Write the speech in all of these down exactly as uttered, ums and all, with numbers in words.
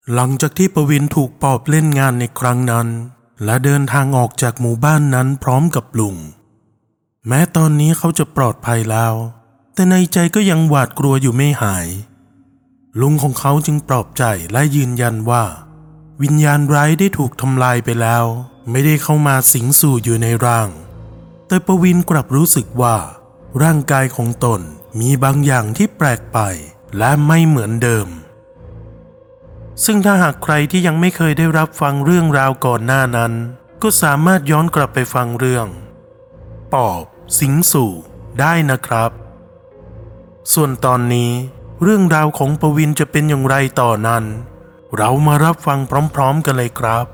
หลังจากที่ปวินถูกปอบเล่นงานในครั้งนั้นและเดินทางออกจากหมู่บ้านนั้นพร้อมกับลุงแม้ตอนนี้เขาจะปลอดภัยแล้วแต่ในใจก็ยังหวาดกลัวอยู่ไม่หายลุงของเขาจึงปลอบใจและยืนยันว่าวิญญาณร้ายได้ถูกทำลายไปแล้วไม่ได้เข้ามาสิงสู่อยู่ในร่างแต่ปวินกลับรู้สึกว่าร่างกายของตนมีบางอย่างที่แปลกไปและไม่เหมือนเดิมซึ่งถ้าหากใครที่ยังไม่เคยได้รับฟังเรื่องราวก่อนหน้านั้นก็สามารถย้อนกลับไปฟังเรื่องปอบสิงสู่ได้นะครับส่วนตอนนี้เรื่องราวของปวินจะเป็นอย่างไรต่อนั้นเรามารับฟังพร้อมๆกันเลยครับ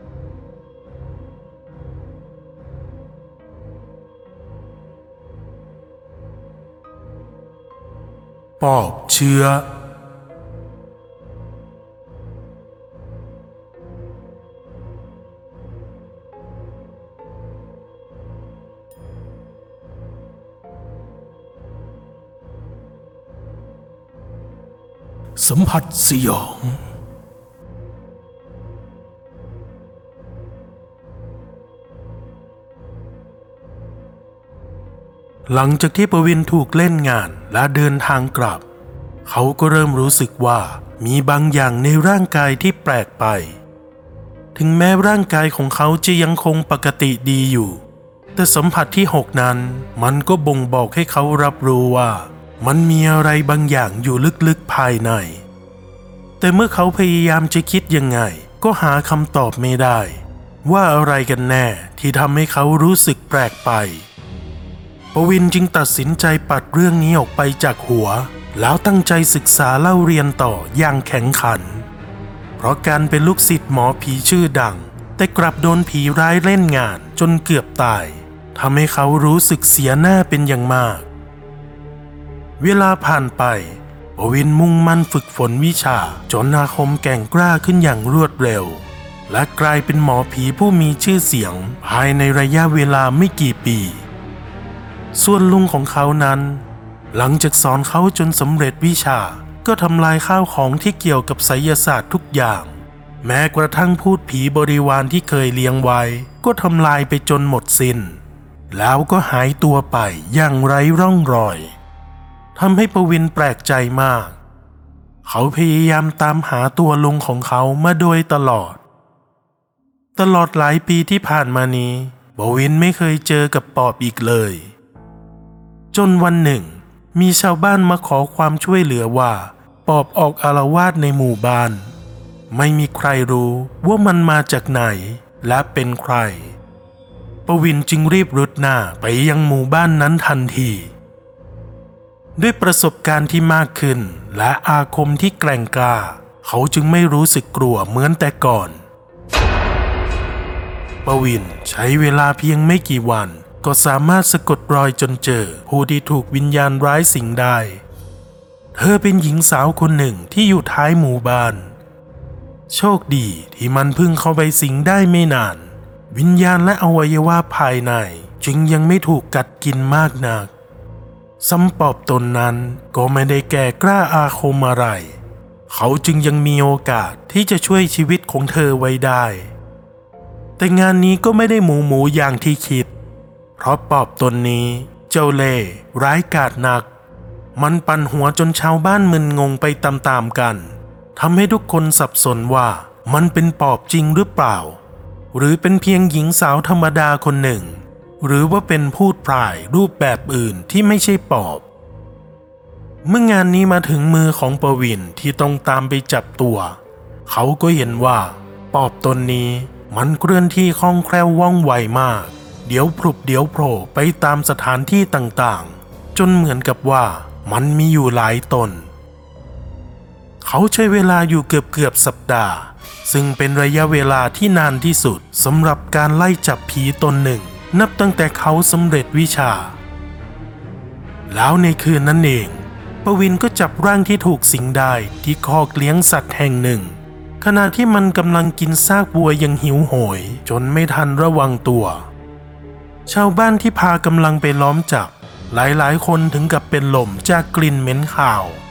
ปอบเชื้อสัมผัสสยองหลังจากที่ปวินถูกเล่นงานและเดินทางกลับเขาก็เริ่มรู้สึกว่ามีบางอย่างในร่างกายที่แปลกไปถึงแม้ร่างกายของเขาจะยังคงปกติดีอยู่แต่สัมผัสที่หกนั้นมันก็บ่งบอกให้เขารับรู้ว่ามันมีอะไรบางอย่างอยู่ลึกๆภายในแต่เมื่อเขาพยายามจะคิดยังไงก็หาคำตอบไม่ได้ว่าอะไรกันแน่ที่ทำให้เขารู้สึกแปลกไปปวินจึงตัดสินใจปัดเรื่องนี้ออกไปจากหัวแล้วตั้งใจศึกษาเล่าเรียนต่ออย่างแข็งขันเพราะการเป็นลูกศิษย์หมอผีชื่อดังแต่กลับโดนผีร้ายเล่นงานจนเกือบตายทำให้เขารู้สึกเสียหน้าเป็นอย่างมากเวลาผ่านไปปวินมุ่งมั่นฝึกฝนวิชาจนอาคมแกร่งกล้าขึ้นอย่างรวดเร็วและกลายเป็นหมอผีผู้มีชื่อเสียงภายในระยะเวลาไม่กี่ปีส่วนลุงของเขานั้นหลังจากสอนเขาจนสำเร็จวิชาก็ทำลายข้าวของที่เกี่ยวกับไสยศาสตร์ทุกอย่างแม้กระทั่งพูดผีบริวารที่เคยเลี้ยงไว้ก็ทำลายไปจนหมดสิ้นแล้วก็หายตัวไปอย่างไร้ร่องรอยทำให้ปวินแปลกใจมากเขาพยายามตามหาตัวลุงของเขามาโดยตลอดตลอดหลายปีที่ผ่านมานี้ปวินไม่เคยเจอกับปอบอีกเลยจนวันหนึ่งมีชาวบ้านมาขอความช่วยเหลือว่าปอบออกอาละวาดในหมู่บ้านไม่มีใครรู้ว่ามันมาจากไหนและเป็นใครปวินจึงรีบรุดหน้าไปยังหมู่บ้านนั้นทันทีด้วยประสบการณ์ที่มากขึ้นและอาคมที่แกร่งกล้าเขาจึงไม่รู้สึกกลัวเหมือนแต่ก่อนปวินใช้เวลาเพียงไม่กี่วันก็สามารถสะกดรอยจนเจอผู้ที่ถูกวิญญาณร้ายสิงได้เธอเป็นหญิงสาวคนหนึ่งที่อยู่ท้ายหมู่บ้านโชคดีที่มันเพิ่งเข้าไปสิงได้ไม่นานวิญญาณและอวัยวะภายในจึงยังไม่ถูกกัดกินมากนักซ้ำปอบตนนั้นก็ไม่ได้แก่กล้าอาคมอะไรเขาจึงยังมีโอกาสที่จะช่วยชีวิตของเธอไว้ได้แต่งานนี้ก็ไม่ได้หมูหมูอย่างที่คิดเพราะปอบตนนี้เจ้าเล่ห์ร้ายกาจนักมันปั่นหัวจนชาวบ้านมึนงงไปตามๆกันทำให้ทุกคนสับสนว่ามันเป็นปอบจริงหรือเปล่าหรือเป็นเพียงหญิงสาวธรรมดาคนหนึ่งหรือว่าเป็นพูดพร่ายรูปแบบอื่นที่ไม่ใช่ปอบเมื่องานนี้มาถึงมือของปวินที่ต้องตามไปจับตัวเขาก็เห็นว่าปอบตนนี้มันเคลื่อนที่คล่องแคล่วว่องไวมากเดี๋ยวพลุบเดี๋ยวโผล่ไปตามสถานที่ต่างๆจนเหมือนกับว่ามันมีอยู่หลายตนเขาใช้เวลาอยู่เกือบๆสัปดาห์ซึ่งเป็นระยะเวลาที่นานที่สุดสำหรับการไล่จับผีตนหนึ่งนับตั้งแต่เขาสำเร็จวิชาแล้วในคืนนั้นเองปวินก็จับร่างที่ถูกสิงได้ที่คอกเลี้ยงสัตว์แห่งหนึ่งขณะที่มันกำลังกินซากวัวอย่างหิวโหยจนไม่ทันระวังตัวชาวบ้านที่พากำลังไปล้อมจับหลายๆคนถึงกับเป็นลมจากกลิ่นเหม็นข่าว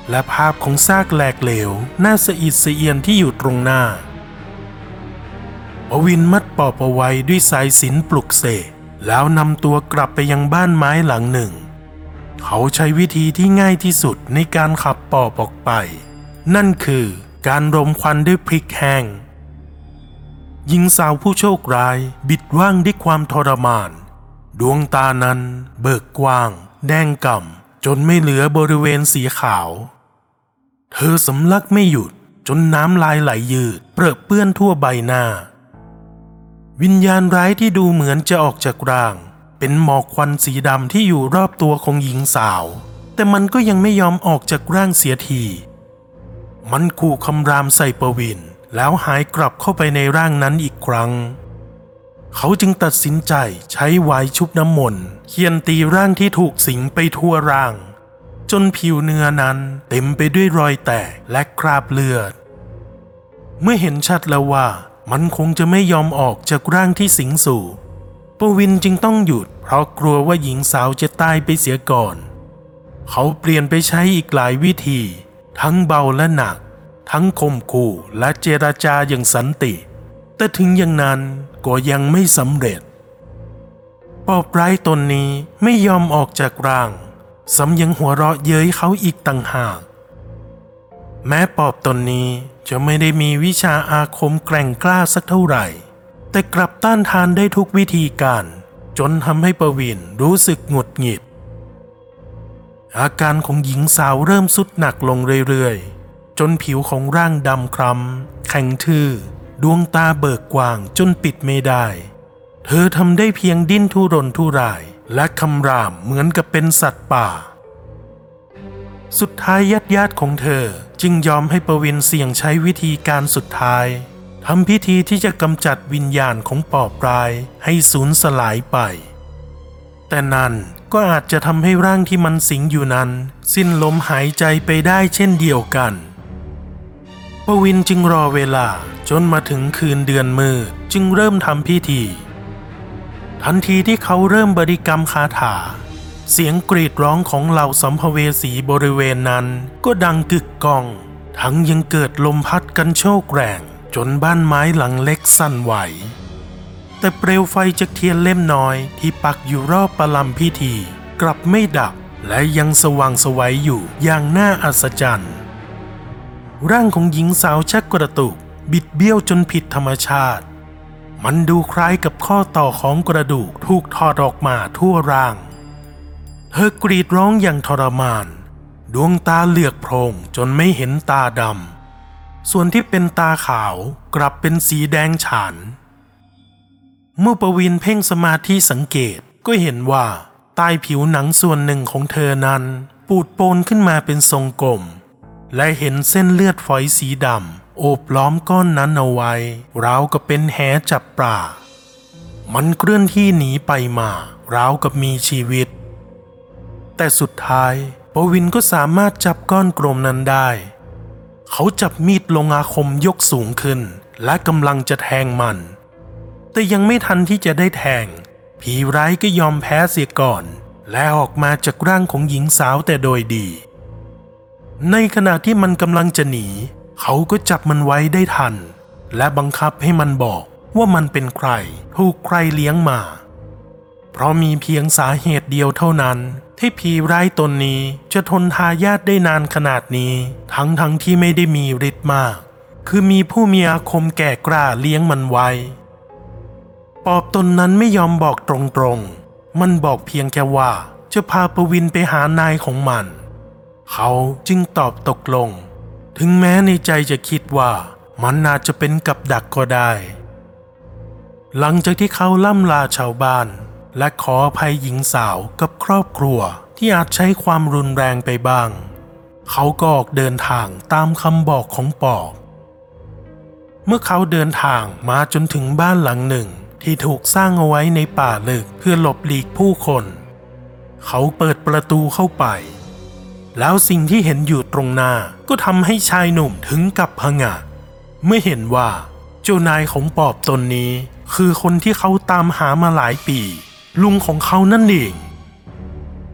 และภาพของซากแหลกเหลวน่าสะอิดสะเอียนที่อยู่ตรงหน้าปวินมัดปอบเอาไว้ด้วยสายสิญจน์ปลุกเสกแล้วนำตัวกลับไปยังบ้านไม้หลังหนึ่งเขาใช้วิธีที่ง่ายที่สุดในการขับปอบออกไปนั่นคือการรมควันด้วยพริกแห้งหญิงสาวผู้โชคร้ายบิดว่างด้วยความทรมานดวงตานั้นเบิกกว้างแดงก่ำจนไม่เหลือบริเวณสีขาวเธอสำลักไม่หยุดจนน้ำลายไหลยืดเปรอะเปื้อนทั่วใบหน้าวิญญาณร้ายที่ดูเหมือนจะออกจากร่างเป็นหมอกควันสีดำที่อยู่รอบตัวของหญิงสาวแต่มันก็ยังไม่ยอมออกจากร่างเสียทีมันขู่คำรามใส่ปวินแล้วหายกลับเข้าไปในร่างนั้นอีกครั้งเขาจึงตัดสินใจใช้ไวน์ชุบน้ำมนต์เคี่ยนตีร่างที่ถูกสิงไปทั่วร่างจนผิวเนื้อนั้นเต็มไปด้วยรอยแตกและคราบเลือดเมื่อเห็นชัดแล้วว่ามันคงจะไม่ยอมออกจากร่างที่สิงสู่ปวินจึงต้องหยุดเพราะกลัวว่าหญิงสาวจะตายไปเสียก่อนเขาเปลี่ยนไปใช้อีกหลายวิธีทั้งเบาและหนักทั้งข่มขู่และเจรจาอย่างสันติแต่ถึงอย่างนั้นก็ยังไม่สำเร็จปอบร้ายตนนี้ไม่ยอมออกจากร่างซ้ำยังหัวเราะเย้ยเขาอีกต่างหากแม้ปอบตนนี้จะไม่ได้มีวิชาอาคมแกร่งกล้าสักเท่าไหร่แต่กลับต้านทานได้ทุกวิธีการจนทำให้ปวินรู้สึกหงุดหงิดอาการของหญิงสาวเริ่มทรุดหนักลงเรื่อยๆจนผิวของร่างดำคล้ำแข็งทื่อดวงตาเบิกกว้างจนปิดไม่ได้เธอทำได้เพียงดิ้นทุรนทุรายและคำรามเหมือนกับเป็นสัตว์ป่าสุดท้ายญาติญาติของเธอจึงยอมให้ปวินเสี่ยงใช้วิธีการสุดท้ายทำพิธีที่จะกำจัดวิญญาณของปอบร้ายให้สูญสลายไปแต่นั่นก็อาจจะทำให้ร่างที่มันสิงอยู่นั้นสิ้นลมหายใจไปได้เช่นเดียวกันปวินจึงรอเวลาจนมาถึงคืนเดือนมืดจึงเริ่มทำพิธีทันทีที่เขาเริ่มบริกรรมคาถาเสียงกรีดร้องของเหล่าสัมภเวสีบริเวณนั้นก็ดังกึกก้องทั้งยังเกิดลมพัดกันโชกแรงจนบ้านไม้หลังเล็กสั่นไหวแต่เปลวไฟจากเทียนเล่มน้อยที่ปักอยู่รอบประลำพิธีกลับไม่ดับและยังสว่างไสวอยู่อย่างน่าอัศจรรย์ร่างของหญิงสาวชักกระตุกบิดเบี้ยวจนผิดธรรมชาติมันดูคล้ายกับข้อต่อของกระดูกถูกถอดออกมาทั่วร่างเธอกรีดร้องอย่างทรมานดวงตาเหลือกโพรงจนไม่เห็นตาดำส่วนที่เป็นตาขาวกลับเป็นสีแดงฉานเมื่อปวินเพ่งสมาธิสังเกตก็เห็นว่าใต้ผิวหนังส่วนหนึ่งของเธอนั้นปูดโปนขึ้นมาเป็นทรงกลมและเห็นเส้นเลือดฝอยสีดำโอบล้อมก้อนนั้นเอาไว้ราวกับเป็นแหจับปลามันเคลื่อนที่หนีไปมาราวกับมีชีวิตแต่สุดท้ายปวินก็สามารถจับก้อนกลมนั้นได้เขาจับมีดลงอาคมยกสูงขึ้นและกำลังจะแทงมันแต่ยังไม่ทันที่จะได้แทงผีร้ายก็ยอมแพ้เสียก่อนและออกมาจากร่างของหญิงสาวแต่โดยดีในขณะที่มันกำลังจะหนีเขาก็จับมันไว้ได้ทันและบังคับให้มันบอกว่ามันเป็นใครถูกใครเลี้ยงมาเพราะมีเพียงสาเหตุเดียวเท่านั้นที่ผีร้ายตนนี้จะทนทายาทได้นานขนาดนี้ทั้งทั้งที่ไม่ได้มีฤทธิ์มากคือมีผู้มีอาคมแก่กล้าเลี้ยงมันไว้ปอบตนนั้นไม่ยอมบอกตรงๆมันบอกเพียงแค่ว่าจะพาปวินไปหานายของมันเขาจึงตอบตกลงถึงแม้ในใจจะคิดว่ามันน่าจะเป็นกับดักก็ได้หลังจากที่เขาล่ำลาชาวบ้านและขออภัยหญิงสาวกับครอบครัวที่อาจใช้ความรุนแรงไปบ้างเขาก็ออกเดินทางตามคำบอกของปอบเมื่อเขาเดินทางมาจนถึงบ้านหลังหนึ่งที่ถูกสร้างเอาไว้ในป่าลึกเพื่อหลบหลีกผู้คนเขาเปิดประตูเข้าไปแล้วสิ่งที่เห็นอยู่ตรงหน้าก็ทำให้ชายหนุ่มถึงกับผงะเมื่อเห็นว่าเจ้านายของปอบตนนี้คือคนที่เขาตามหามาหลายปีลุงของเขานั่นเอง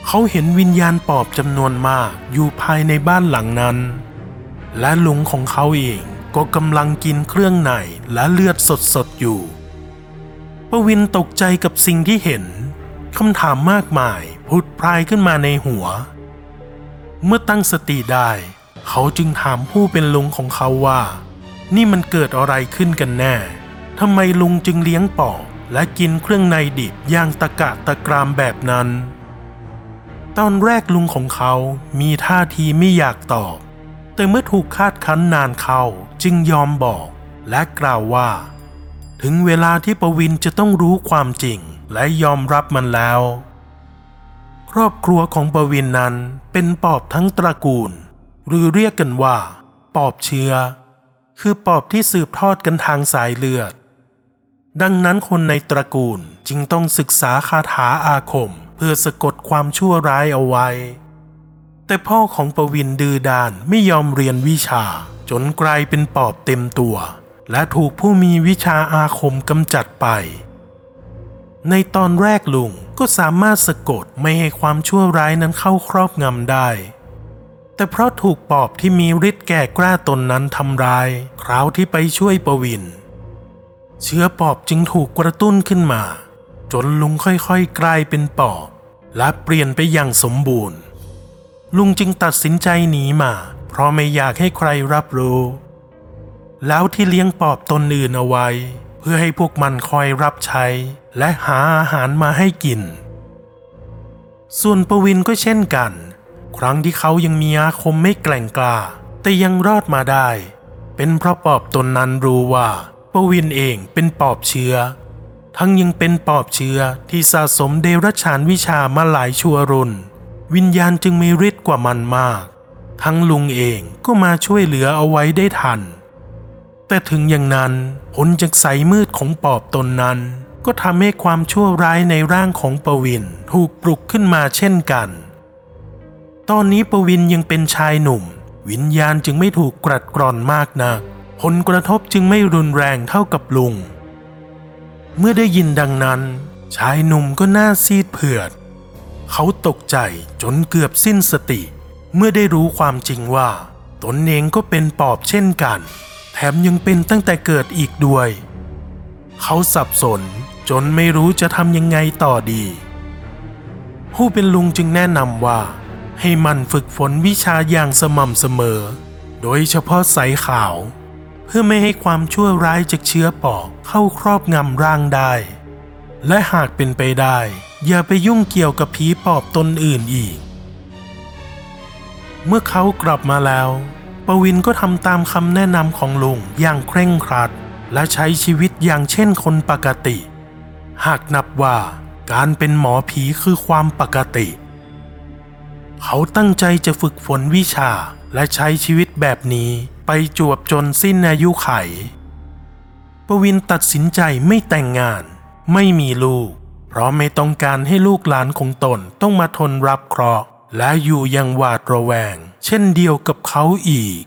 เขาเห็นวิญญาณปอบจำนวนมากอยู่ภายในบ้านหลังนั้นและลุงของเขาเองก็กำลังกินเครื่องในและเลือดสดๆอยู่ปวินตกใจกับสิ่งที่เห็นคำถามมากมายผุดพรายขึ้นมาในหัวเมื่อตั้งสติได้เขาจึงถามผู้เป็นลุงของเขาว่านี่มันเกิดอะไรขึ้นกันแน่ทำไมลุงจึงเลี้ยงปอบและกินเครื่องในดิบอย่างตะกะตะกรามแบบนั้นตอนแรกลุงของเขามีท่าทีไม่อยากตอบแต่เมื่อถูกคาดคั้นนานเข้าจึงยอมบอกและกล่าวว่าถึงเวลาที่ปวินจะต้องรู้ความจริงและยอมรับมันแล้วครอบครัวของปวินนั้นเป็นปอบทั้งตระกูลหรือเรียกกันว่าปอบเชื้อคือปอบที่สืบทอดกันทางสายเลือดดังนั้นคนในตระกูลจึงต้องศึกษาคาถาอาคมเพื่อสะกดความชั่วร้ายเอาไว้แต่พ่อของปวินดื้อด้านไม่ยอมเรียนวิชาจนกลายเป็นปอบเต็มตัวและถูกผู้มีวิชาอาคมกำจัดไปในตอนแรกลุงก็สามารถสะกดไม่ให้ความชั่วร้ายนั้นเข้าครอบงำได้แต่เพราะถูกปอบที่มีฤทธิ์แก่กล้าตนนั้นทำร้ายคราวที่ไปช่วยปวินเชื้อปอบจึงถูกกระตุ้นขึ้นมาจนลุงค่อยๆกลายเป็นปอบและเปลี่ยนไปอย่างสมบูรณ์ลุงจึงตัดสินใจหนีมาเพราะไม่อยากให้ใครรับรู้แล้วที่เลี้ยงปอบตนอื่นเอาไว้เพื่อให้พวกมันคอยรับใช้และหาอาหารมาให้กินส่วนปวินก็เช่นกันครั้งที่เขายังมีอาคมไม่แกร่งกล้าแต่ยังรอดมาได้เป็นเพราะปอบตนนั้นรู้ว่าปวินเองเป็นปอบเชื้อทั้งยังเป็นปอบเชื้อที่สะสมเดรัจฉานวิชามาหลายชั่วรุ่นวิญญาณจึงมีฤทธิ์กว่ามันมากทั้งลุงเองก็มาช่วยเหลือเอาไว้ได้ทันแต่ถึงอย่างนั้นผลจากสายมืดของปอบตนนั้นก็ทำให้ความชั่วร้ายในร่างของปวินถูกปลุกขึ้นมาเช่นกันตอนนี้ปวินยังเป็นชายหนุ่มวิญญาณจึงไม่ถูกกรัดกร่อนมากนักผลกระทบจึงไม่รุนแรงเท่ากับลุงเมื่อได้ยินดังนั้นชายหนุ่มก็หน้าซีดเผือดเขาตกใจจนเกือบสิ้นสติเมื่อได้รู้ความจริงว่าตนเองก็เป็นปอบเช่นกันแถมยังเป็นตั้งแต่เกิดอีกด้วยเขาสับสนจนไม่รู้จะทำยังไงต่อดีผู้เป็นลุงจึงแนะนำว่าให้มันฝึกฝนวิชาอย่างสม่ำเสมอโดยเฉพาะสายขาวเพื่อไม่ให้ความชั่วร้ายจากเชื้อปอบเข้าครอบงำร่างได้และหากเป็นไปได้อย่าไปยุ่งเกี่ยวกับผีปอบตนอื่นอีกเมื่อเขากลับมาแล้วปวินก็ทำตามคำแนะนำของลุงอย่างเคร่งครัดและใช้ชีวิตอย่างเช่นคนปกติหากนับว่าการเป็นหมอผีคือความปกติเขาตั้งใจจะฝึกฝนวิชาและใช้ชีวิตแบบนี้ไปจวบจนสิ้นอายุไขปวินตัดสินใจไม่แต่งงานไม่มีลูกเพราะไม่ต้องการให้ลูกหลานของตนต้องมาทนรับเคราะห์และอยู่อย่างหวาดระแวงเช่นเดียวกับเขาอีก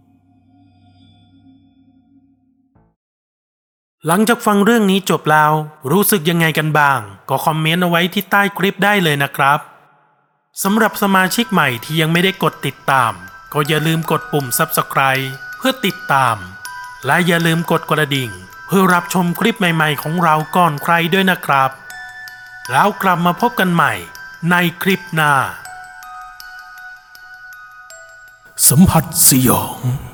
หลังจากฟังเรื่องนี้จบแล้วรู้สึกยังไงกันบ้างก็คอมเมนต์เอาไว้ที่ใต้คลิปได้เลยนะครับสำหรับสมาชิกใหม่ที่ยังไม่ได้กดติดตามก็อย่าลืมกดปุ่ม ซับสไครบ์ เพื่อติดตามและอย่าลืมกดกระดิ่งเพื่อรับชมคลิปใหม่ๆของเราก่อนใครด้วยนะครับแล้วกลับมาพบกันใหม่ในคลิปหน้าสัมผัสสยอง